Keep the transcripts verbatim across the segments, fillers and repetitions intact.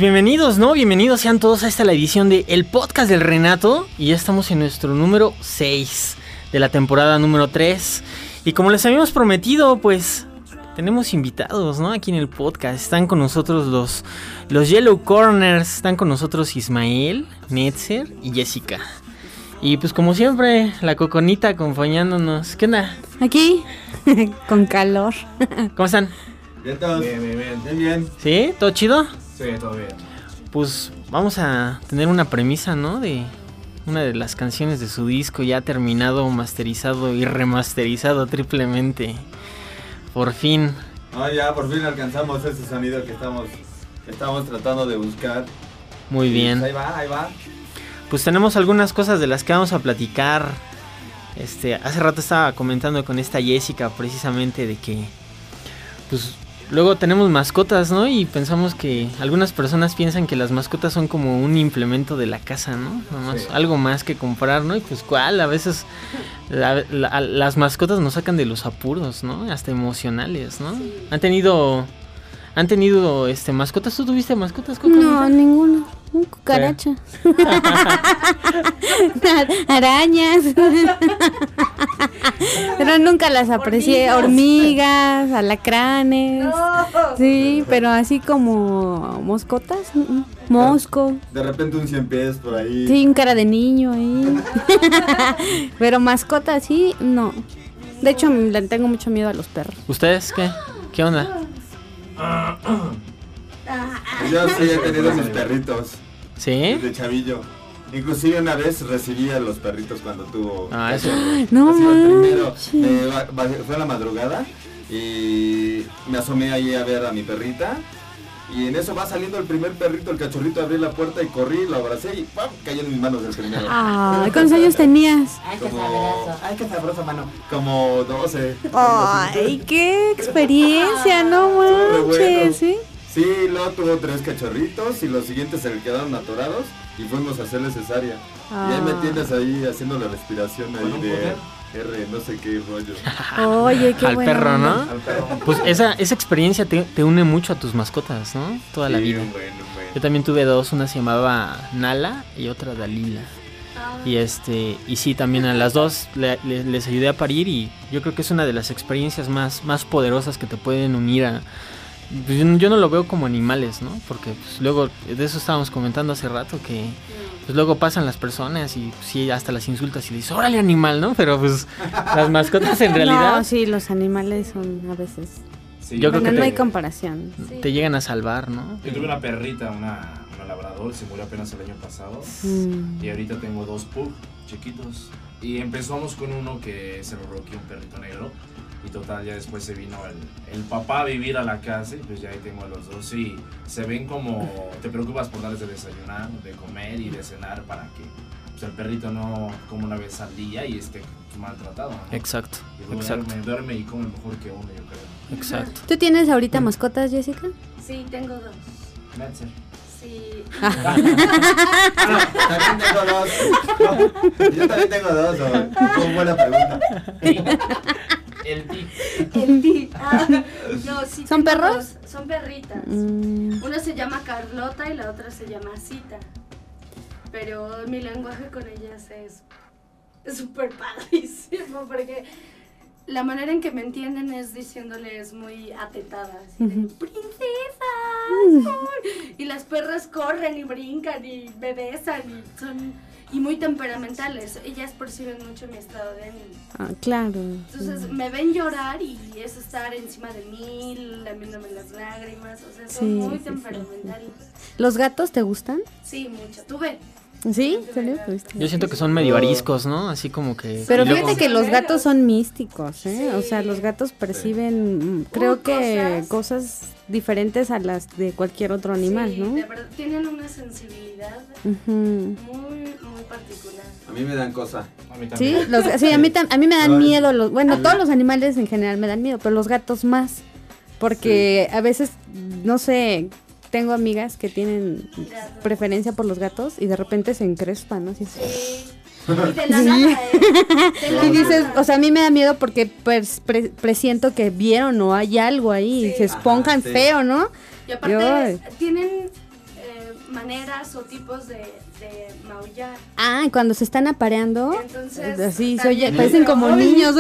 bienvenidos, ¿no? Bienvenidos sean todos a esta la edición de El Podcast del Renato. Y ya estamos en nuestro número seis de la temporada número tres. Y como les habíamos prometido, pues tenemos invitados, ¿no? Aquí en el podcast. Están con nosotros los, los Yellow Corners. Están con nosotros Ismael, Netzer y Jessica. Y pues como siempre, la Coconita acompañándonos. ¿Qué onda? Aquí, con calor. ¿Cómo están? Bien, todos. Bien, bien, bien, bien, bien. ¿Sí? ¿Todo chido? Sí, todo bien. Pues vamos a tener una premisa, ¿no? De una de las canciones de su disco ya terminado, masterizado y remasterizado triplemente. Por fin. No, ya por fin alcanzamos ese sonido que estamos, que estamos tratando de buscar. Muy Y bien. Pues ahí va, ahí va. Pues tenemos algunas cosas de las que vamos a platicar. Este, hace rato estaba comentando con esta Jessica precisamente de que pues luego tenemos mascotas, ¿no? Y pensamos que algunas personas piensan que las mascotas son como un implemento de la casa, ¿no? Nada más, Sí. algo más que comprar, ¿no? Y pues cuál, a veces la, la, las mascotas nos sacan de los apuros, ¿no? Hasta emocionales, ¿no? Sí. Han tenido han tenido este mascotas. ¿Tú tuviste mascotas, Coco? No, ninguno. Un cucaracha. Arañas. Pero nunca las aprecié. Hormigas, alacranes. No. Sí, pero así como moscotas. mm, mm. Mosco. De repente un cien pies por ahí. Sí, un cara de niño ahí. Pero mascotas, sí, no. De hecho, le tengo mucho miedo a los perros. ¿Ustedes qué? ¿Qué onda? Yo sí he tenido mis perritos ¿Sí? desde chavillo. Inclusive una vez recibí a los perritos cuando tuvo... Ah, eso. No Así, el primero, manches. eh, ba- bajé- fue a la madrugada y me asomé ahí a ver a mi perrita. Y en eso va saliendo el primer perrito, el cachorrito, abrí la puerta y corrí, lo abracé y ¡pam! Cayó en mis manos el primero. Ay, ¿cuántos años tenías? Ay, qué Como... sabroso. Ay, qué sabroso, mano. Como doce. Ay, qué experiencia, no Estuvo re bueno. manches, ¿sí? Sí, luego tuvo tres cachorritos y los siguientes se le quedaron atorados y fuimos a hacerle cesárea. Y ahí me Ah. tienes ahí haciendo la respiración ¿Con ahí un de poder? R, no sé qué rollo. Oye, qué Al buena perro, onda. ¿no? Al perro. Pues esa, esa experiencia te, te une mucho a tus mascotas, ¿no? Toda la Sí, vida. un buen, un buen. Yo también tuve dos, una se llamaba Nala y otra Dalila. Y este, y sí, también a las dos le- le- les ayudé a parir y yo creo que es una de las experiencias más, más poderosas que te pueden unir a... Pues yo, yo no lo veo como animales, ¿no? Porque pues, luego, de eso estábamos comentando hace rato, que pues luego pasan las personas y pues, sí, hasta las insultas y dices, órale animal, ¿no? Pero pues las mascotas en realidad No, sí, los animales son a veces. Sí, Yo creo Bueno, que no te- hay comparación. te llegan a salvar, ¿no? Yo tuve una perrita, una, una labrador, se murió apenas el año pasado. Mm. Y ahorita tengo dos pug chiquitos. Y empezamos con uno que se lo roqueó un perrito negro. Y total, ya después se vino el, el papá a vivir a la casa y pues ya ahí tengo a los dos. Y se ven como te preocupas por darles de desayunar, de comer y de cenar para que pues, el perrito no coma una vez al día y esté maltratado, ¿no? Exacto, Y duerme, exacto, duerme y come mejor que uno, yo creo. exacto. ¿Tú tienes ahorita mascotas, Jessica? Sí, tengo dos. Netzer. Sí. Ah, también tengo dos. No, yo también tengo dos. ¿O? Como buena pregunta. El tic. El di. Ah, no, sí. ¿Son tengo perros? dos. Son perritas. Mm. Una se llama Carlota y la otra se llama Cita. Pero mi lenguaje con ellas es es súper padrísimo porque la manera en que me entienden es diciéndoles muy atetadas. Así de, ¡princesas! ¡Ay! Y las perras corren y brincan y me besan y son y muy temperamentales. Ellas perciben mucho mi estado de ánimo. Ah, claro. Entonces me ven llorar y es estar encima de mí, lamiéndome las lágrimas. O sea, son Sí, muy sí, sí, temperamentales. ¿Los gatos te gustan? Sí, mucho. Tuve. ¿Sí? ¿En serio? ¿Tuviste? Yo siento que son medio ariscos, ¿no? Así como que... Pero y luego- fíjate que los gatos son místicos, ¿eh? Sí. O sea, los gatos perciben, mm, creo Uh, que cosas. cosas diferentes a las de cualquier otro animal, Sí, ¿no? de verdad, tienen una sensibilidad Ujú. muy, muy particular. A mí me dan cosa. A mí Sí, también. los, sí a, mí tam- a mí me dan Ay. miedo, los, bueno, todos los animales en general me dan miedo, pero los gatos más, porque a veces, no sé, tengo amigas que tienen preferencia por los gatos y de repente se encrespan, ¿no? Así, Sí. Y de la nada, ¿eh? De la y dices, nada. o sea, a mí me da miedo porque pues, pre- presiento que vieron o hay algo ahí, y Sí. se esponjan Ajá, sí. feo, ¿no? Y aparte, Ay. tienen eh, maneras o tipos de, de maullar. Ah, cuando se están apareando, Entonces, así se también- oye, parecen como niños.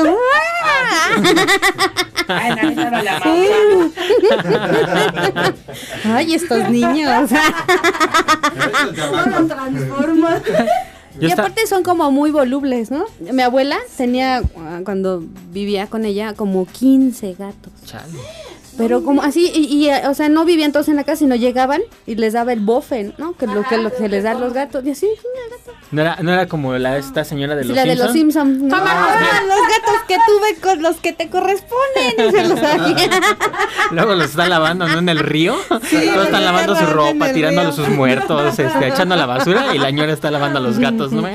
Ay, no, no, no, la Ay, estos niños. ¿Cómo lo transforma? Yo Y esta- aparte son como muy volubles, ¿no? Mi abuela tenía, ah, cuando vivía con ella, como quince gatos. Chale. Pero como así, y, y, eh, o sea, no vivían todos en la casa, sino llegaban y les daba el bofe, ¿no? Que lo que, lo que se les da a los gatos. Y así, mira, gato. No era, no era como la esta señora de Sí, los la de Simpson. los Simpsons. No, ah, los gatos que tuve con los que te corresponden. Y se los hacía. Luego los están lavando, ¿no? En el río. Sí, Todos los están lavando su están lavando en ropa, el tirando río. sus muertos, este, echando a la basura y la señora está lavando a los gatos, ¿no?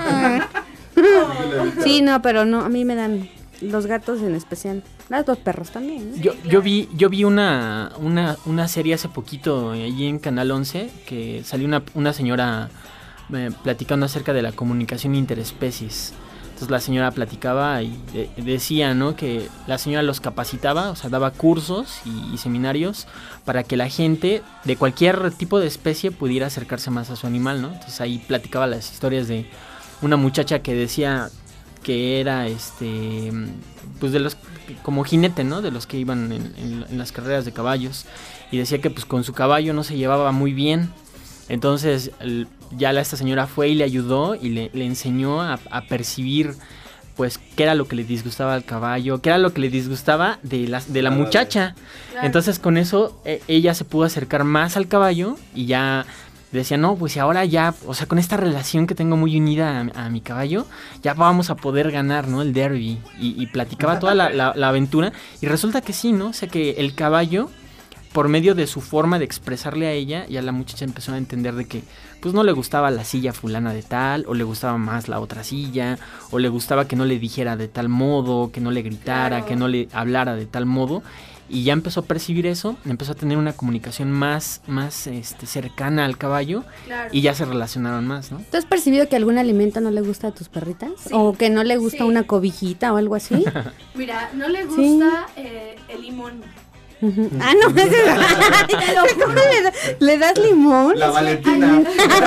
Sí, no, pero no, a mí me dan los gatos en especial. Las dos perros también, ¿no? Yo, yo vi, yo vi una, una, una serie hace poquito allí en Canal once que salió una, una señora eh, platicando acerca de la comunicación interespecies. Entonces la señora platicaba y de- decía, ¿no? Que la señora los capacitaba, o sea, daba cursos y, y seminarios para que la gente de cualquier tipo de especie pudiera acercarse más a su animal, ¿no? Entonces ahí platicaba las historias de una muchacha que decía que era este pues de los como jinete, ¿no? De los que iban en, en- en las carreras de caballos, y decía que pues con su caballo no se llevaba muy bien. Entonces el- ya la, esta señora fue y le ayudó y le, le enseñó a, a percibir pues qué era lo que le disgustaba al caballo, qué era lo que le disgustaba de la, de la Claro. muchacha. Claro. Entonces con eso eh, ella se pudo acercar más al caballo y ya decía, no, pues ahora ya, o sea, con esta relación que tengo muy unida a, a mi caballo, ya vamos a poder ganar, ¿no? El derby. Y, y platicaba toda la, la- la aventura y resulta que sí, ¿no? O sea, que el caballo, por medio de su forma de expresarle a ella, ya la muchacha empezó a entender de que pues no le gustaba la silla fulana de tal, o le gustaba más la otra silla, o le gustaba que no le dijera de tal modo, que no le gritara, Claro. que no le hablara de tal modo. Y ya empezó a percibir eso, empezó a tener una comunicación más, más este, cercana al caballo Claro. y ya se relacionaron más, ¿no? ¿Tú has percibido que algún alimento no le gusta a tus perritas? Sí. ¿O que no le gusta Sí. una cobijita o algo así? Mira, no le Sí. gusta eh, el limón. Ujú. Ah, no, ¿cómo le, da- le das limón? La Valentina.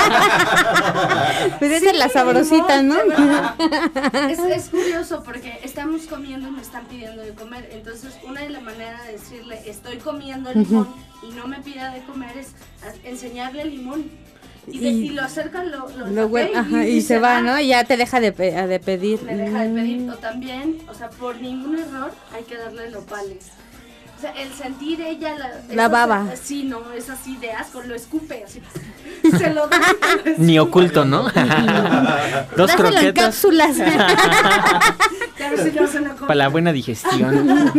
Pues esa es la sabrosita, ¿no? De verdad. Es, es curioso porque estamos comiendo y me están pidiendo de comer. Entonces, una de las maneras de decirle estoy comiendo limón y no me pida de comer es a- enseñarle limón. Y, de- Y- y lo acercan, lo, lo Lo hue- olfatea ajá, y se va, ¿no? Y ya te deja de, pe- de pedir. Le deja de pedir. Mm. O también, o sea, por ningún error hay que darle nopales. O sea, el sentir ella la, La eso baba. se- sí, no, es así de asco, lo escupe así. Y se lo da. y lo escupe. Ni oculto, ¿no? Dos Dáselo en croquetas cápsulas. Ya ves si no se lo come. para la buena digestión.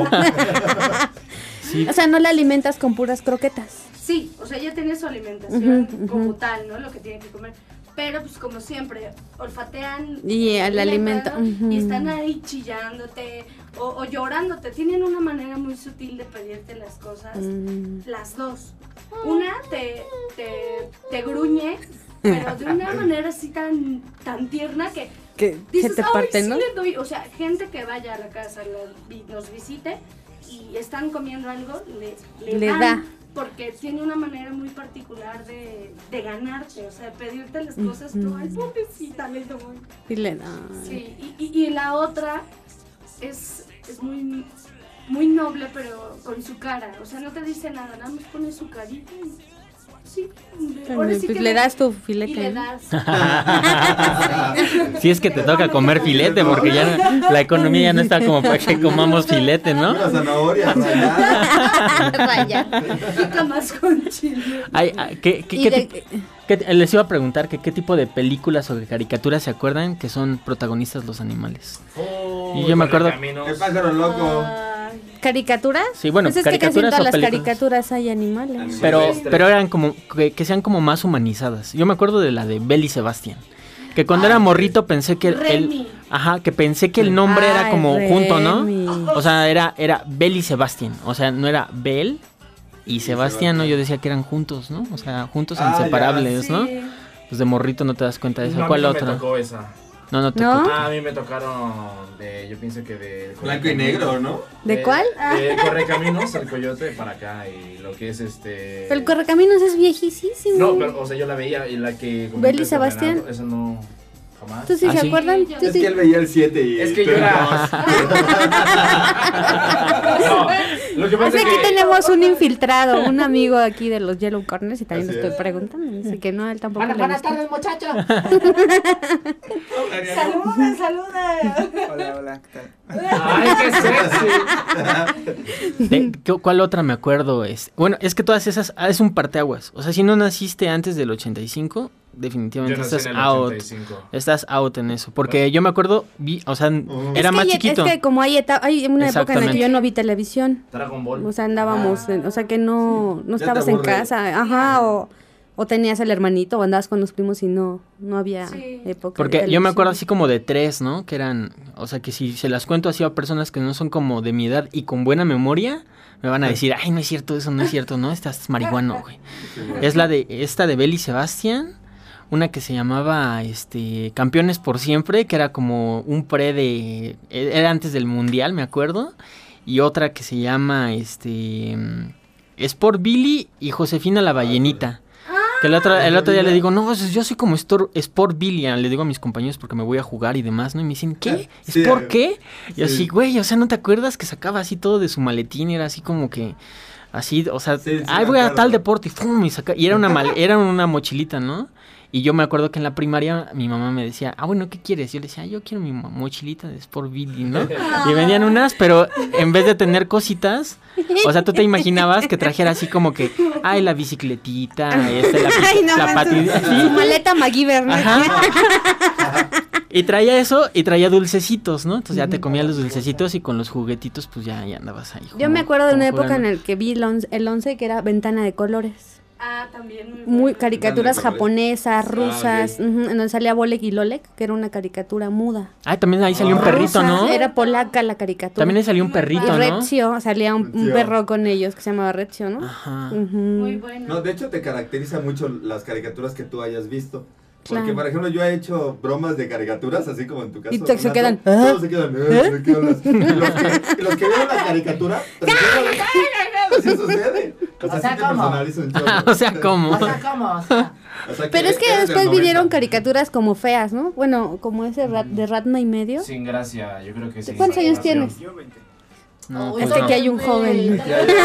Sí, O sea, no la alimentas con puras croquetas. Sí, o sea, ella tiene su alimentación Ujú, ujú. como tal, ¿no? Lo que tiene que comer. Pero, pues, como siempre, olfatean. Y el alimento, ¿no? ujú. Y están ahí chillándote o, o llorándote. Tienen una manera muy sutil de pedirte las cosas. Mm. Las dos. Una te, te, te gruñe, pero de una manera así tan, tan tierna que Que dices, se te "Ay, parte, sí ¿no? le doy". O sea, gente que vaya a la casa, la- vi- nos visite y están comiendo algo, le, le, Le dan, da. porque tiene una manera muy particular de, de ganarte, o sea, de pedirte las cosas, tú, ay, pobrecita, le doy. Y le da. Sí, y, y, y la otra es, es muy, muy noble, pero con su cara, o sea, no te dice nada, nada más pone su carita y sí, ahora sí Pues que le das tu y filete. le ¿no? das. si es que te toca comer filete, porque ya no- la economía ya no está como para que comamos filete, ¿no? Una zanahoria rallada. Raya. Pica más con chile. Ay, ay, ¿qué, qué- Y qué de- tip- qué- les iba a preguntar que qué tipo de películas o de caricaturas se acuerdan que son protagonistas los animales. Oh, Y yo me acuerdo- El pájaro loco. Ay, ¿Caricaturas? Sí, bueno, Pues es que casi en caricaturas todas o las películas. caricaturas hay animales. Pero, Silvestre. pero eran como que, que sean como más humanizadas. Yo me acuerdo de la de Belle y Sebastián. Que cuando Ah, era morrito pensé que el, Remy. ajá, que pensé que el nombre era Ay, como junto, ¿no? Remy. O sea, era era Belle y Sebastián. O sea, no era Belle y Sebastián, ¿no? Yo decía que eran juntos, ¿no? O sea, juntos e Ah, ya, inseparables, ¿no? sí. Pues de morrito no te das cuenta de eso. No, a mí ¿Cuál no me otra? tocó esa. No, no te ¿No? tocó. Ah, a mí me tocaron de, yo pienso que de... Blanco y negro, ¿no? ¿De cuál? De Correcaminos, el Coyote para acá y lo que es este... Pero el Correcaminos es viejísimo. No, pero, o sea, yo la veía y la que... Beli Sebastián. Fernando, eso no... Jamás. ¿Tú sí ¿Ah, se sí? acuerdan? Sí, ¿Tú Es sí? que él veía el siete y... Es que tú yo el era... dos. No, lo que pasa Así es aquí que... tenemos un infiltrado, un amigo aquí de los Yellow Corners y también Así le estoy es. preguntando. Dice que no, él tampoco Buenas, le buenas gusta. tardes, muchachos. Saluda, saluda. Hola, hola, ¿qué tal? Ay, qué sexy. De- ¿qué- ¿Cuál otra me acuerdo? Es, bueno, es que todas esas, ah, es un parteaguas. O sea, si no naciste antes del ochenta y cinco, Yo definitivamente nací estás en el out. ochenta y cinco. Estás out en eso. Porque yo me acuerdo, vi, o sea, era Es más que, chiquito. Es que como hay, eta- hay una época en la que Exactamente. yo no vi televisión. Dragon Ball. O sea, andábamos, en- o sea, que no, no Ya te estabas en aburre. casa. Ajá, o, o tenías el hermanito o andabas con los primos y no, no había Sí. época. de Porque yo me televisión. acuerdo así como de tres, ¿no? Que eran, o sea, que si se las cuento así a personas que no son como de mi edad y con buena memoria, me van a decir, ay, no es cierto, eso no es cierto, ¿no? Estás marihuano, güey. Es la de, esta de Beli Sebastián, una que se llamaba, este, Campeones por Siempre, que era como un pre de, era antes del Mundial, me acuerdo, y otra que se llama, este, Sport Billy y Josefina la Ballenita. Que el otro, el otro día le digo, no, yo soy como Stor- Sport Billy, le digo a mis compañeros porque me voy a jugar y demás, ¿no? Y me dicen, ¿qué? Sí, ¿Sport eh, qué? Y así, sí. güey, o sea, ¿no te acuerdas que sacaba así todo de su maletín? Era así como que, así, o sea, Sí, sí, ay, me voy a acuerdo. tal deporte y ¡fum! Y, saca, y era una mal, era una mochilita, ¿no? Y yo me acuerdo que en la primaria mi mamá me decía, ah, bueno, ¿qué quieres? Yo le decía, ah, yo quiero mi mo- mochilita de Sport Billy, ¿no? Y venían unas, pero en vez de tener cositas, o sea, tú te imaginabas que trajera así como que, ay, la bicicletita, este, la, Ay, no, la manches, patita, su maleta MacGyver, ¿no? Ajá. Y traía eso y traía dulcecitos, ¿no? Entonces ya te comías los dulcecitos y con los juguetitos pues ya, ya andabas ahí. Yo como- me acuerdo de como una época jugando. en la que vi el once, el once que era Ventana de Colores. Ah, también. Muy, Muy bueno. caricaturas Ventana de japonesas, Ah, rusas, ok. ujú, en donde salía Bolek y Lolek, que era una caricatura muda. Ay, también ahí salió un Ah. perrito, ¿no? Rusa, Era polaca la caricatura. También ahí salió un y perrito, ¿no? Rezio, salía un, un Rezio. perro con ellos que se llamaba Rezio, ¿no? Ajá. Ujú. Muy bueno. No, de hecho te caracteriza mucho las caricaturas que tú hayas visto. Porque, Claro. por ejemplo, yo he hecho bromas de caricaturas, así como en tu caso. Y te- se Renato, quedan, Todos se quedan, "Eh, ¿de qué hablas?". Y los que, y los que vieron la caricatura, pero así sucede. O sea, O sea, sí te ¿cómo? personaliza un chorro. O sea, ¿cómo? O sea, ¿cómo? O sea, O sea, Pero es que eres del después noventa. vinieron caricaturas como feas, ¿no? Bueno, como ese rat, de Ratma y medio. Sin gracia, yo creo que sí. ¿Cuántos años tienes? Yo veinte. No, Uy, Es pues que no. aquí hay un joven.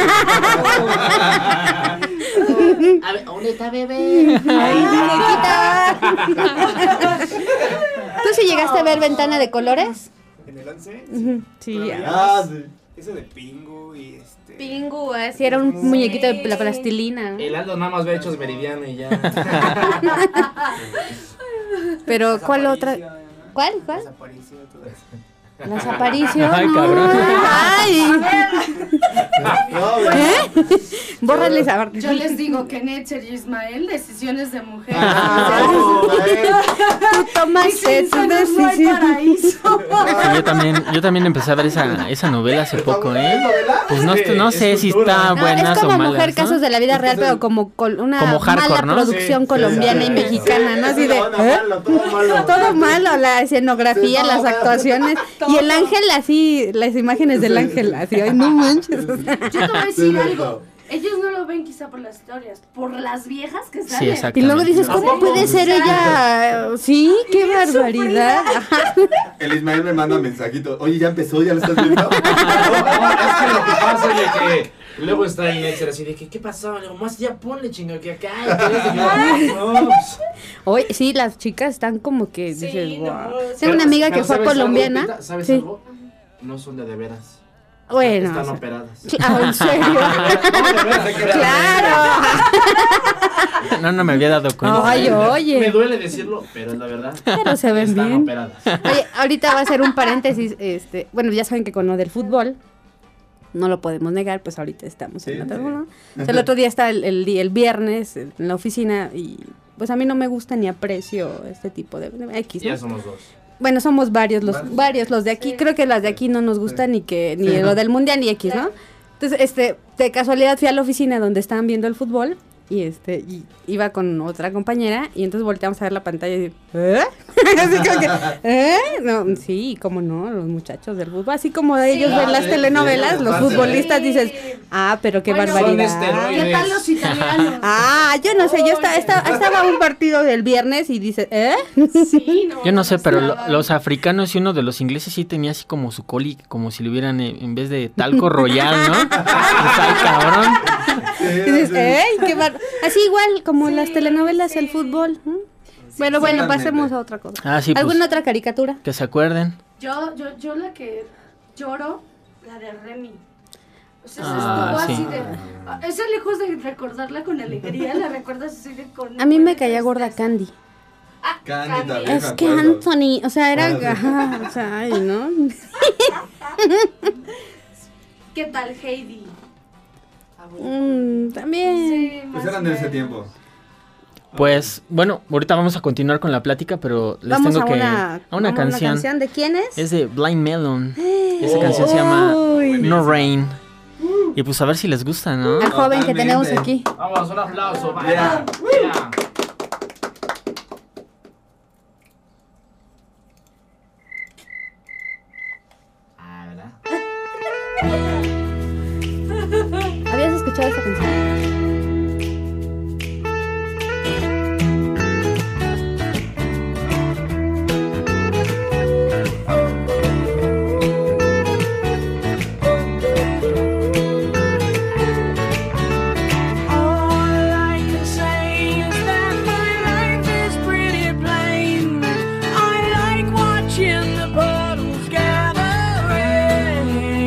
A ver, ¿dónde está bebé? ¡Ay, muñequita! ¿Tú sí llegaste a ver Ventana de Colores? En el once. Ujú, Sí. Todavía. Ah, sí. Eso de Pingu y este. Pingu, así era un muñequito de la plastilina. El Aldo nada más ve hechos meridiano y ya. Pero, Las ¿cuál otra? Aparicio, ¿Cuál? ¿Cuál? Las Aparicio, todo eso. Las apariciones. Ay, cabrón. Ay, No, güey. ¿eh? Bórrale esa. Yo les digo que Netzer y Ismael, decisiones de mujer. Ah, no, güey. Tú tomaste tu No hay decisión. paraíso. Sí, yo también, yo también empecé a ver esa, esa novela hace poco, ¿Es ¿eh? novela? Pues no, Sí, no es sé si cultura. está No, buenas es como o malas, mujer, ¿no? casos de la vida real, pero como col- una Como hardcore, mala ¿no? producción Sí, colombiana sí, y sí. mexicana, ¿no? Así de, Todo ¿eh? malo, todo malo. Todo malo, la escenografía, Sí, las todo malo. actuaciones. Y el ángel así, las imágenes del ángel, así, ay, no manches. o sea. Yo te voy a Sí, decir cierto. algo. Ellos no lo ven quizá por las historias, por las viejas que salen. Sí, exacto. Y luego dices, ¿A ¿cómo poco? puede ser ella? Sí, qué barbaridad. Ajá. El Ismael me manda mensajito. Oye, ya empezó, ya lo estás viendo. No, es que lo que pasa es de que luego está en Netzer así de que, ¿qué pasó? Le digo, más ya ponle chingo que acá. Y todo eso. Y yo, no, pues, Hoy, sí, las chicas están como que Sí, dices, no, wow. pero- Tengo una amiga que pero fue ¿sabes algo, colombiana. Pita? ¿Sabes Sí. algo? No son de de veras. Bueno, Están o sea, operadas. ah, ¿en serio? Claro. No, no me había dado cuenta. Ay, Me oye. duele decirlo, pero es la verdad. Pero se ven Están bien. operadas. Oye, ahorita va a ser un paréntesis, este, bueno, ya saben que con lo del fútbol, no lo podemos negar, pues ahorita estamos en Sí, la sí. tribuna. O sea, el otro día está el, el, di- el viernes en la oficina y pues a mí no me gusta ni aprecio este tipo de, de X, Ya ¿no? somos dos. Bueno, somos varios los Varios. varios los de aquí, Sí. creo que las de aquí no nos gusta ni que ni Sí. lo del mundial ni X, ¿no? Entonces, este, de casualidad fui a la oficina donde estaban viendo el fútbol y este y iba con otra compañera y entonces volteamos a ver la pantalla y ¿eh? Así como que, ¿eh? No, sí, cómo no, los muchachos del fútbol, así como de ellos Sí. ven Ah, las sí, telenovelas, sí, los sí. futbolistas dices, ah, pero qué Bueno, barbaridad. son esteroides. ¿Qué tal los italianos? Ah, yo no sé, yo estaba, estaba, estaba un partido del viernes y dices, ¿eh? Sí, no, Yo no sé, pero lo- estaban- los africanos y uno de los ingleses sí tenía así como su coli, como si le hubieran, eh, en vez de talco royal, ¿no? Pues, ay, cabrón. Y dices, ¿eh? Qué bar-". Así igual como las telenovelas, el fútbol. ¿m? Bueno, bueno, totalmente. pasemos a otra cosa. Ah, sí, pues, ¿Alguna otra caricatura? que se acuerden. Yo, yo, yo la que lloro, la de Remy. O sea, esa Ah, estuvo sí. así de... Esa lejos de recordarla con alegría, la recuerdas así de con... A mí me con caía gorda tristeza. Candy. Ah, Candy Candy. también. Es me que acuerdo. Anthony, o sea, era... Ah, sí. ajá, o sea, ay, ¿no? ¿Qué tal Heidi? Mm, también. Sí, Pues más eran o de ese menos. tiempo. Pues, bueno, ahorita vamos a continuar con la plática, pero les Vamos tengo a que... una, a una vamos canción. canción. ¿De quién es? Es de Blind Melon. Esa canción se llama Uy. No Rain. Y pues a ver si les gusta, ¿no? Al joven que Totalmente. tenemos aquí. Vamos, un aplauso. va. Yeah. Yeah. Ah, ¿verdad? ¿Habías escuchado esa canción? All I can say is that my life is pretty plain. I like watching the puddles gathering,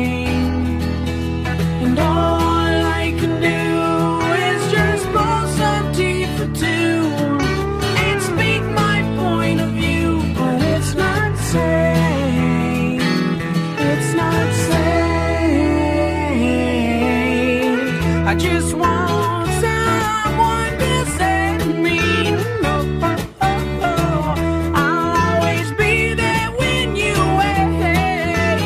and all I can do is just pull some tea for two and speak my point of view, but it's not sane. It's not sane. I just want someone to set me. No, I'll always be there when you wait.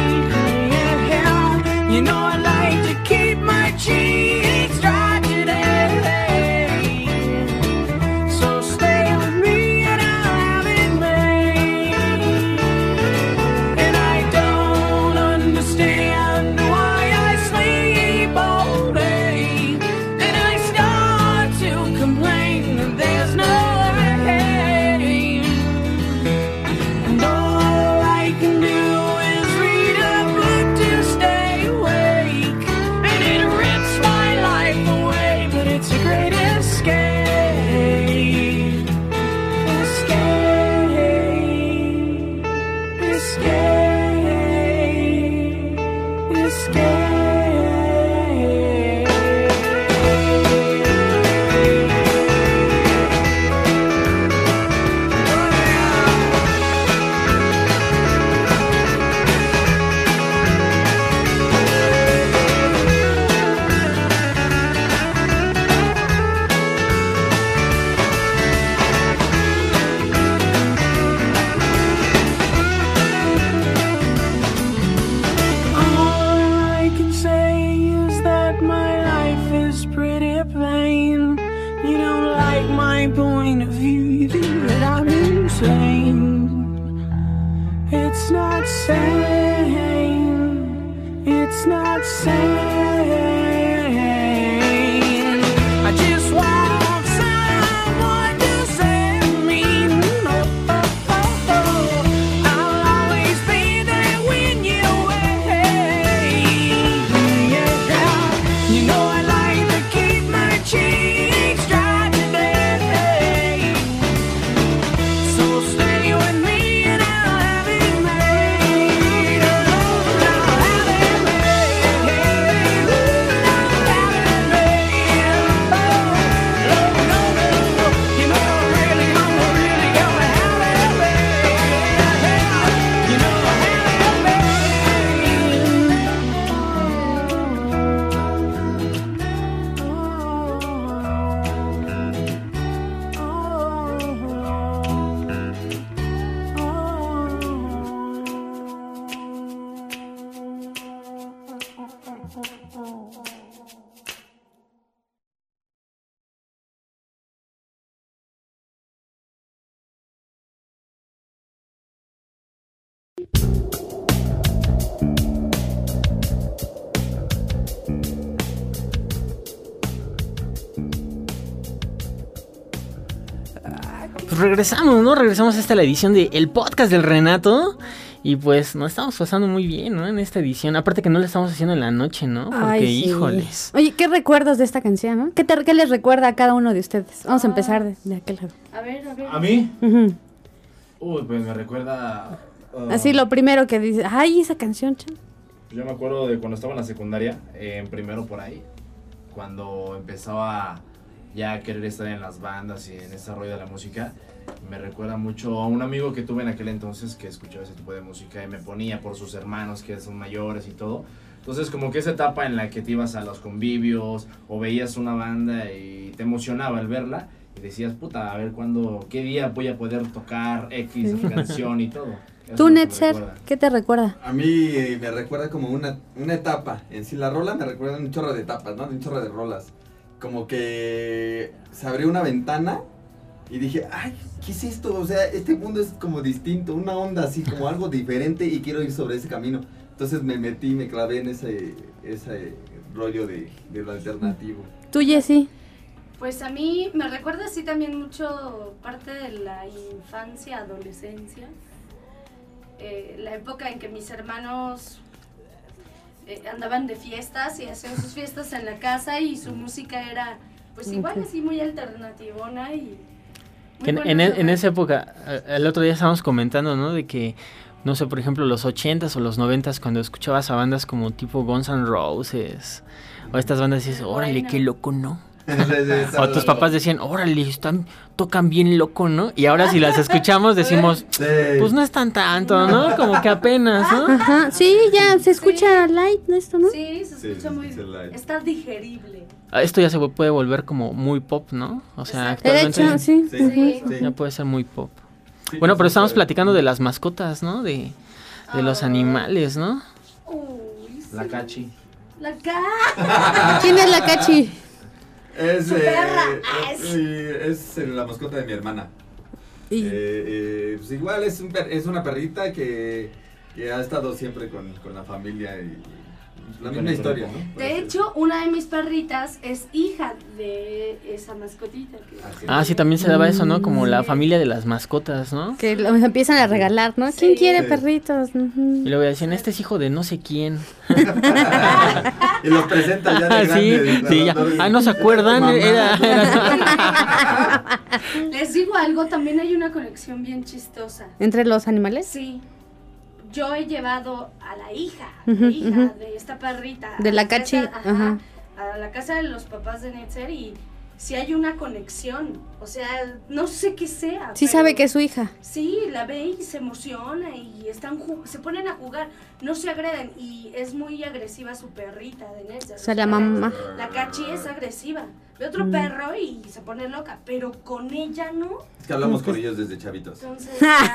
You know I like to keep my cheeks dry today. So stay with me and I'll have it made. And I don't understand why I sleep all day. And I start to complain that there's no rain. And all I can do is read a book to stay awake. And it rips my life away, but it's a great escape. Escape. Escape. Escape. All I can say is that my life is pretty plain. You don't like my point of view, you think that I'm insane. It's not sane. It's not sane. I just want someone to set me. No, I'll always be there when you wait. Yeah. You know I like to keep my cheeks dry today. So stay with me and I'll have it made. I'll have it made. Pues regresamos, ¿no? Regresamos a esta la edición de El Podcast del Renato. Y pues nos estamos pasando muy bien, ¿no? En esta edición. Aparte que no la estamos haciendo en la noche, ¿no? Porque, Ay, sí. híjoles. Oye, ¿qué recuerdos de esta canción, no? ¿Qué, te- qué les recuerda a cada uno de ustedes? Vamos a empezar de, de aquel lado. A ver, a ver. ¿A mí? Ujú. Uy, pues me recuerda... uh, Así lo primero que dices, ay, esa canción, chan. Yo me acuerdo de cuando estaba en la secundaria, eh, en primero por ahí, cuando empezaba ya a querer estar en las bandas y en ese rollo de la música. Me recuerda mucho a un amigo que tuve en aquel entonces que escuchaba ese tipo de música y me ponía por sus hermanos que son mayores y todo. Entonces como que esa etapa en la que te ibas a los convivios o veías una banda y te emocionaba el verla y decías, puta, a ver cuándo, qué día voy a poder tocar X Sí. canción y todo. Eso Tú, es lo que me Netzer, recuerda. ¿qué te recuerda? A mí eh, me recuerda como una, una etapa. En sí, la rola me recuerda un chorro de etapas, ¿no? Un chorro de rolas. Como que se abrió una ventana y dije, ay, ¿qué es esto? O sea, este mundo es como distinto, una onda así, como algo diferente y quiero ir sobre ese camino. Entonces me metí, me clavé en ese, ese rollo de, de lo alternativo. Tú, Jessy. Pues a mí me recuerda así también mucho parte de la infancia, adolescencia. Eh, la época en que mis hermanos eh, andaban de fiestas y hacían sus fiestas en la casa y su música era pues igual Ok. así muy alternativona y... muy Que en, buena en, e- sobre- en esa época, eh, el otro día estábamos comentando, ¿no? De que, no sé, por ejemplo, los ochentas o los noventas, cuando escuchabas a bandas como tipo Guns N' Roses, o estas bandas dices, órale, Bueno. qué loco, ¿no? Entonces, O tus papás decían, órale, están, tocan bien loco, ¿no? Y ahora si las escuchamos decimos, sí. pues no es tan tanto, ¿no? Como que apenas, ¿no? Ajá, sí, ya se escucha light esto, ¿no? Sí, se Sí, escucha sí, muy... sí, la- Está digerible. Ah, esto ya se puede volver como muy pop, ¿no? O sea, Exacto. De actualmente hecho, sí. Sí, Sí. sí. ya puede ser muy pop. Sí, Bueno, sí, pero sí, estamos sí. platicando de las mascotas, ¿no? De, de los Ah. animales, ¿no? Uy, sí. La cachi. La ca... ¿Quién es la Cachi? Es, Su eh, perra. es, eh, es, eh, la mascota de mi hermana. Y- Eh, eh, pues igual es, un per- es una perrita que, que ha estado siempre con, con la familia y la Con misma el historia, grupo. ¿no? Por De así hecho, una de mis perritas es hija de esa mascotita. que- Así Ah, sí, también se daba eso, ¿no? Como la Sí. familia de las mascotas, ¿no? Que los empiezan a regalar, ¿no? ¿Quién Sí. quiere Sí. perritos? Ujú. Y luego decían, este es hijo de no sé quién. Y los presenta ya de Ah, sí, grande. sí, ya. Ah, ¿no se acuerdan? Mamá. Era, era- Les digo algo, también hay una conexión bien chistosa. ¿Entre los animales? Sí. Yo he llevado a la hija, Ujú, la hija ujú. de esta perrita. De a la casa- Cachi, ajá, ajá. a la casa de los papás de Netzer y sí hay una conexión. O sea, no sé qué sea. Sí pero sabe que es su hija. Sí, la ve y se emociona y están ju- se ponen a jugar, no se agreden y es muy agresiva su perrita de Netzer. O sea, la mamá. La Cachi es agresiva. Ve otro Mm. perro y se pone loca, pero con ella no. Es que hablamos con ellos desde chavitos. Entonces,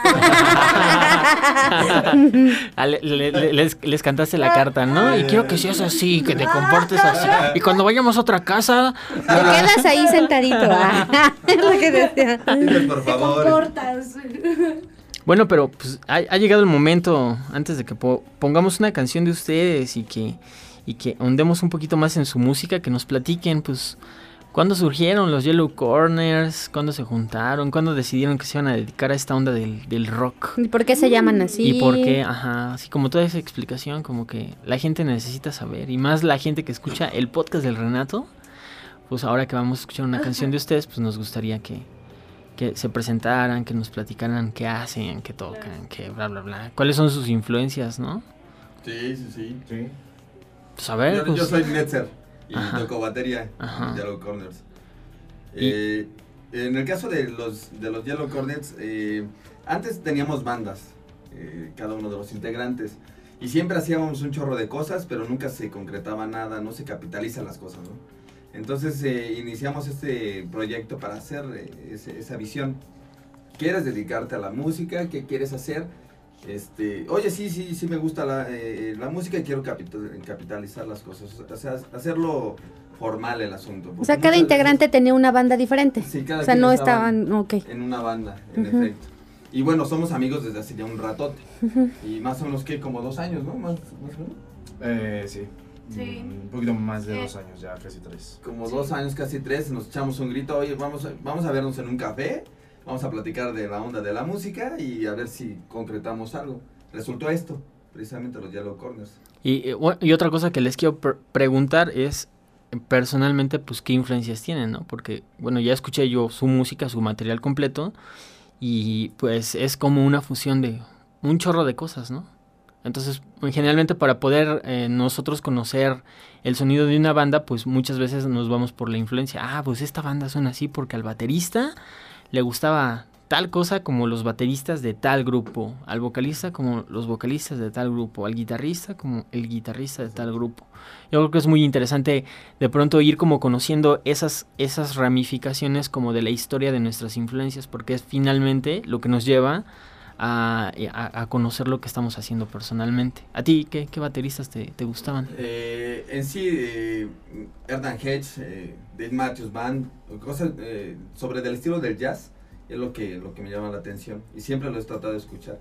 Ah, le- le- le- les, les cantaste la carta, ¿no? Y quiero que seas así, que te comportes así. Y cuando vayamos a otra casa, Te quedas ahí sentadito. Ah, es lo que decía. Diles, por te favor. comportas. bueno, pero pues ha, ha llegado el momento, antes de que po- pongamos una canción de ustedes y que, y que ahondemos un poquito más en su música, que nos platiquen, pues, ¿cuándo surgieron los Yellow Corners? ¿Cuándo se juntaron? ¿Cuándo decidieron que se iban a dedicar a esta onda del, del rock? ¿Y por qué se llaman así? ¿Y por qué? Ajá, así como toda esa explicación, como que la gente necesita saber, y más la gente que escucha el podcast del Renato, pues ahora que vamos a escuchar una canción de ustedes, pues nos gustaría que, que se presentaran, que nos platicaran qué hacen, qué tocan, que bla, bla, bla. ¿Cuáles son sus influencias, no? Sí, sí, sí. Sí. Pues a ver, Yo, pues... yo soy Netzer y Ajá. toco batería Ajá. en Yellow Corners. Y- Eh, en el caso de los, de los Yellow Corners, eh, antes teníamos bandas, eh, cada uno de los integrantes, y siempre hacíamos un chorro de cosas, pero nunca se concretaba nada, no se capitalizan las cosas, ¿no? Entonces eh, iniciamos este proyecto para hacer eh, ese- esa visión. ¿Quieres dedicarte a la música? ¿Qué quieres hacer? Este, oye, sí, sí, sí me gusta la, eh, la música y quiero capital- capitalizar las cosas, o sea, hacerlo formal el asunto. O sea, porque cada muchas integrante veces- tenía una banda diferente. Sí, cada O sea, quien no estaba estaban... Ok. en una banda, en Ujú. efecto. Y bueno, somos amigos desde hace ya un ratote. Uh-huh. Y más o menos que como dos años, ¿no? Más, más o menos. Eh, sí. Sí. Un poquito más de Eh. dos años, ya casi tres. Como Sí. dos años, casi tres, nos echamos un grito, oye, vamos a, vamos a vernos en un café, vamos a platicar de la onda de la música y a ver si concretamos algo. Resultó esto, precisamente los Yellow Corners. Y, y otra cosa que les quiero pre- preguntar es, personalmente, pues, ¿qué influencias tienen, no? Porque, bueno, ya escuché yo su música, su material completo, y pues es como una fusión de un chorro de cosas, ¿no? Entonces, generalmente para poder eh, nosotros conocer el sonido de una banda, pues muchas veces nos vamos por la influencia. Ah, pues esta banda suena así porque al baterista le gustaba tal cosa como los bateristas de tal grupo, al vocalista como los vocalistas de tal grupo, al guitarrista como el guitarrista de tal grupo. Yo creo que es muy interesante de pronto ir como conociendo esas, esas ramificaciones como de la historia de nuestras influencias, porque es finalmente lo que nos lleva A, a, a conocer lo que estamos haciendo personalmente. ¿A ti qué, qué bateristas te, te gustaban? Eh, en sí, eh, Erdan Hedge, eh, Dave Matthews Band, cosas eh, sobre el estilo del jazz, es lo que, lo que me llama la atención y siempre lo he tratado de escuchar.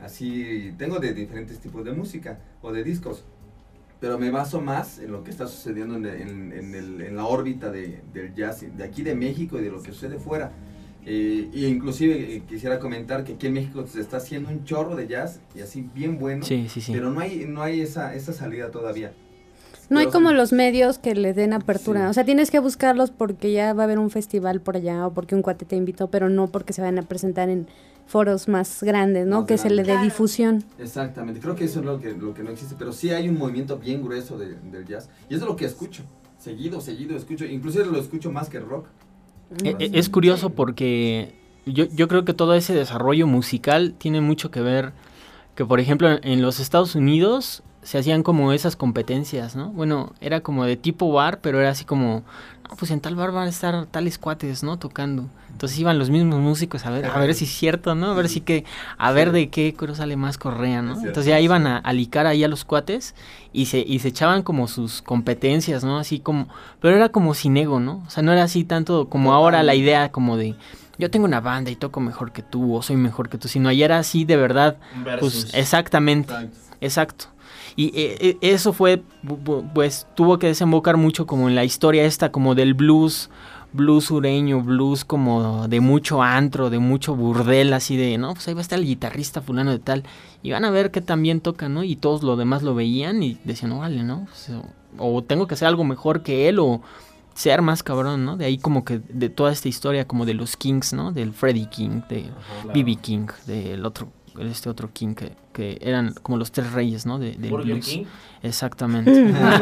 Así, tengo de diferentes tipos de música o de discos, pero me baso más en lo que está sucediendo en, en, en, el, en la órbita de, del jazz, de aquí de México y de lo que sucede fuera. Eh, y inclusive eh, quisiera comentar que aquí en México se está haciendo un chorro de jazz y así bien bueno, sí, sí, sí. pero no hay no hay esa esa salida todavía. No hay Pero como sí. los medios que le den apertura, Sí. o sea, tienes que buscarlos porque ya va a haber un festival por allá o porque un cuate te invitó, pero no porque se van a presentar en foros más grandes, ¿no? Más que se le dé Claro. difusión. Exactamente, creo que eso es lo que lo que no existe, pero sí hay un movimiento bien grueso de, del jazz y eso es lo que escucho, seguido, seguido escucho, inclusive lo escucho más que el rock. E- e- es curioso porque yo, yo creo que todo ese desarrollo musical tiene mucho que ver que, por ejemplo, en, en los Estados Unidos se hacían como esas competencias, ¿no? Bueno, era como de tipo bar, pero era así como, no, pues en tal bar van a estar tales cuates, ¿no? Tocando. Entonces iban los mismos músicos a ver, a ver si es cierto, ¿no? A ver si que, a ver de qué cuero sale más correa, ¿no? Entonces ya iban a, a licar ahí a los cuates y se, y se echaban como sus competencias, ¿no? Así como, pero era como sin ego, ¿no? O sea, no era así tanto como ahora la idea como de, yo tengo una banda y toco mejor que tú o soy mejor que tú, sino ayer era así de verdad, Versus. pues exactamente, Exacto. exacto. Y eh, eh, eso fue, pues tuvo que desembocar mucho como en la historia esta como del blues, blues sureño, blues como de mucho antro, de mucho burdel, así de, no, pues ahí va a estar el guitarrista fulano de tal, y van a ver que también toca, ¿no? Y todos los demás lo veían y decían, no vale, ¿no? Pues, o, o tengo que hacer algo mejor que él, o ser más cabrón, ¿no? De ahí como que de toda esta historia como de los Kings, ¿no? Del Freddie King, de Claro. B B King, del otro, este otro King que, que eran como los tres reyes, ¿no? De, del Burger blues. King. Exactamente.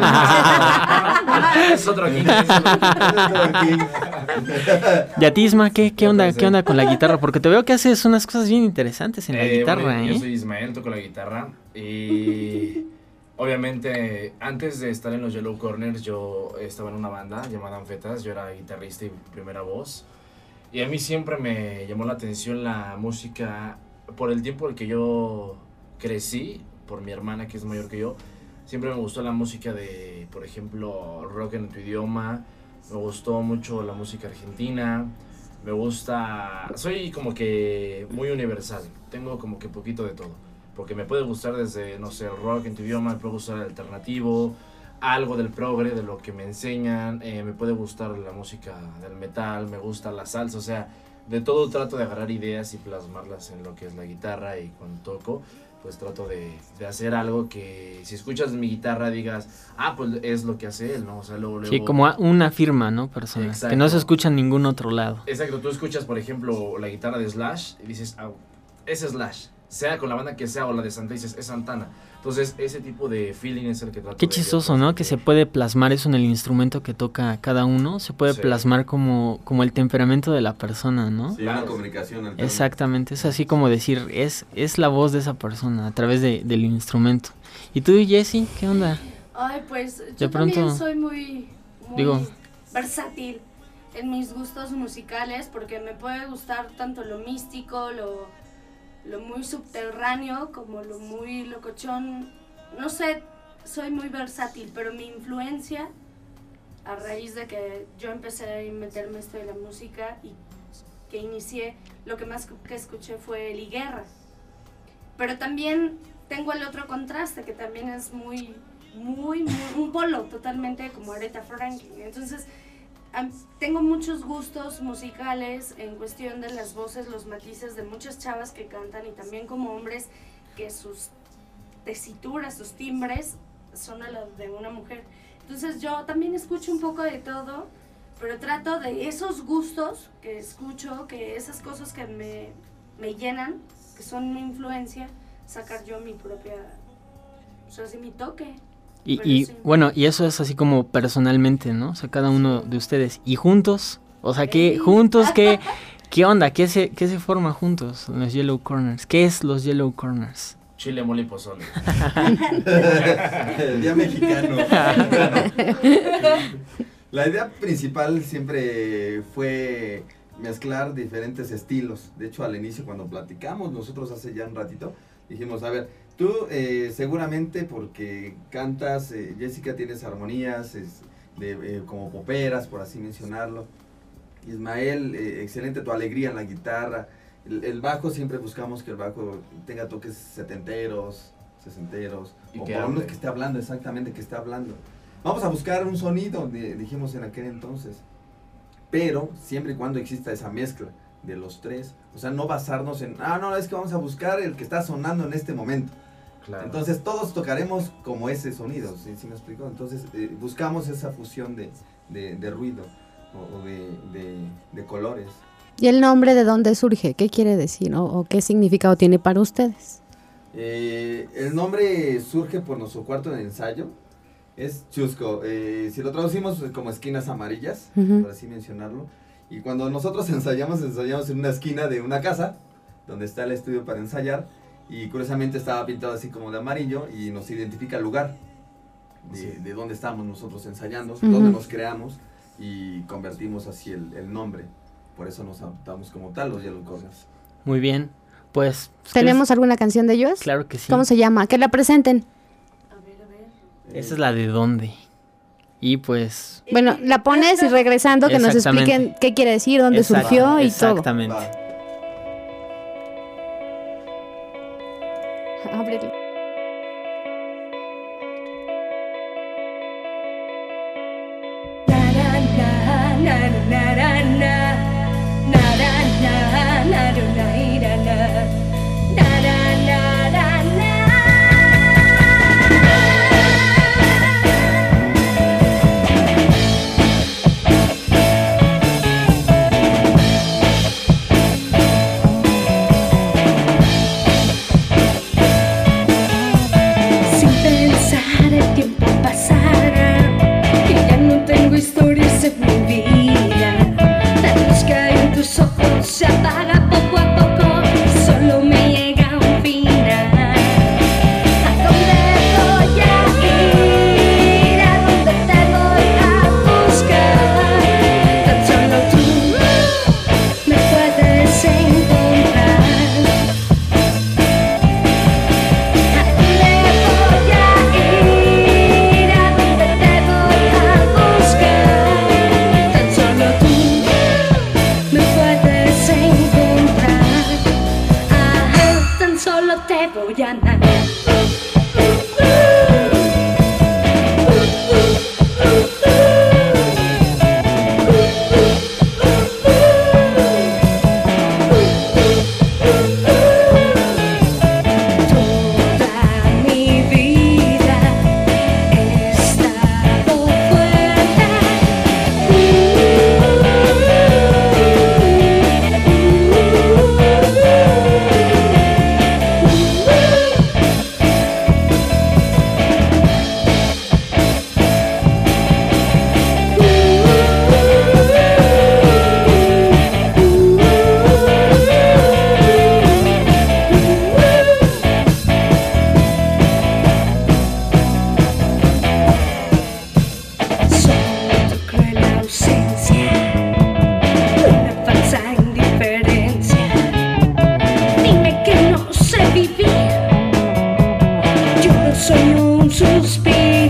Es otro King. Y a ti, Isma, ¿qué, qué onda, qué onda con la guitarra? Porque te veo que haces unas cosas bien interesantes en la Eh, guitarra, bueno, ¿eh? Yo soy Ismael, toco la guitarra y obviamente antes de estar en los Yellow Corners yo estaba en una banda llamada Anfetas, yo era guitarrista y primera voz y a mí siempre me llamó la atención la música por el tiempo en el que yo crecí, por mi hermana que es mayor que yo, siempre me gustó la música de, por ejemplo, rock en tu idioma, me gustó mucho la música argentina. Me gusta, soy como que muy universal, tengo como que poquito de todo, porque me puede gustar desde, no sé, rock en tu idioma, me puede gustar el alternativo, algo del progre, de lo que me enseñan, eh, me puede gustar la música del metal, me gusta la salsa, o sea, de todo trato de agarrar ideas y plasmarlas en lo que es la guitarra y cuando toco, pues trato de, de hacer algo que si escuchas mi guitarra digas, ah, pues es lo que hace él, ¿no? O sea, luego, luego... Sí, como a- una firma, ¿no? Personal. Exacto. Que no se escucha en ningún otro lado. Exacto, tú escuchas, por ejemplo, la guitarra de Slash y dices, ah, es Slash. Sea con la banda que sea o la de Santana, dices, es Santana. Entonces, ese tipo de feeling es el que trato Qué de- chistoso, de- ¿no? Que se puede plasmar eso en el instrumento que toca cada uno. Se puede Sí. plasmar como, como el temperamento de la persona, ¿no? Sí, una comunicación alterna. Exactamente, es así como decir, es, es la voz de esa persona a través de, del instrumento. ¿Y tú, Jessie, qué onda? Ay, pues De yo pronto- también soy muy, muy Digo- versátil en mis gustos musicales porque me puede gustar tanto lo místico, lo, lo muy subterráneo como lo muy locochón. No sé, soy muy versátil, pero mi influencia a raíz de que yo empecé a meterme esto de la música y que inicié, lo que más que escuché fue Eli Guerra. Pero también tengo el otro contraste, que también es muy, muy, muy un polo totalmente como Aretha Franklin. Entonces, am, tengo muchos gustos musicales en cuestión de las voces, los matices de muchas chavas que cantan y también como hombres que sus tesituras, sus timbres son a los de una mujer. Entonces yo también escucho un poco de todo, pero trato de esos gustos que escucho, que esas cosas que me, me llenan, que son mi influencia, sacar yo mi propia, o sea, así mi toque. Y, Pero y sí. bueno, y eso es así como personalmente, ¿no? O sea, cada uno de ustedes. ¿Y juntos? O sea, ¿qué juntos? ¿Qué, qué onda? ¿Qué se, qué se forma juntos? Los Yellow Corners. ¿Qué es los Yellow Corners? Chile, mole y pozole. El día mexicano. La idea principal siempre fue mezclar diferentes estilos. De hecho, al inicio cuando platicamos, nosotros hace ya un ratito, dijimos, a ver, tú eh, seguramente porque cantas, eh, Jessica, tienes armonías es de, eh, como poperas, por así mencionarlo. Ismael, eh, excelente tu alegría en la guitarra. El, el bajo, siempre buscamos que el bajo tenga toques setenteros, sesenteros, Y o que por lo menos hable. que esté hablando, exactamente, que esté hablando. Vamos a buscar un sonido, de- dijimos en aquel entonces, pero siempre y cuando exista esa mezcla de los tres, o sea, no basarnos en, ah, no, es que vamos a buscar el que está sonando en este momento. Claro. Entonces todos tocaremos como ese sonido, ¿sí, sí me explico? Entonces eh, buscamos esa fusión de, de, de ruido o, o de, de, de colores. ¿Y el nombre de dónde surge? ¿Qué quiere decir? ¿O, o qué significado tiene para ustedes? Eh, el nombre surge por nuestro cuarto de ensayo, es Chusco, eh, si lo traducimos como esquinas amarillas, Ujú. por así mencionarlo, y cuando nosotros ensayamos, ensayamos en una esquina de una casa, donde está el estudio para ensayar, y curiosamente estaba pintado así como de amarillo, y nos identifica el lugar, de, Sí. de dónde estamos nosotros ensayando, Ujú. dónde nos creamos, y convertimos así el, el nombre, por eso nos adoptamos como tal, los Yellow Corners. Muy bien. Pues... ¿Tenemos alguna canción de ellos? Claro que sí. ¿Cómo se llama? Que la presenten. A ver, a ver. Esa es la de dónde. Y pues... Bueno, la pones y regresando que nos Exactamente. expliquen qué quiere decir, dónde exact- surgió y todo. Exactamente. Va. Ábrelo. Sin pensar el tiempo pasará y ya no tengo historias en mi vida. La luz que hay en tus ojos se apaga poco a poco, solo me llega un final. ¿A dónde voy a ir? ¿A dónde te voy a buscar? Tan solo tú me puedes encontrar. ¿A dónde voy a ir? ¿A dónde te voy a buscar? Tan solo tú me puedes encontrar. Ah, tan solo te voy a amar. Toda mi vida he estado Soy tu cruel ausencia, una falsa indiferencia. Dime que no sé vivir. Yo no soy un suspiro.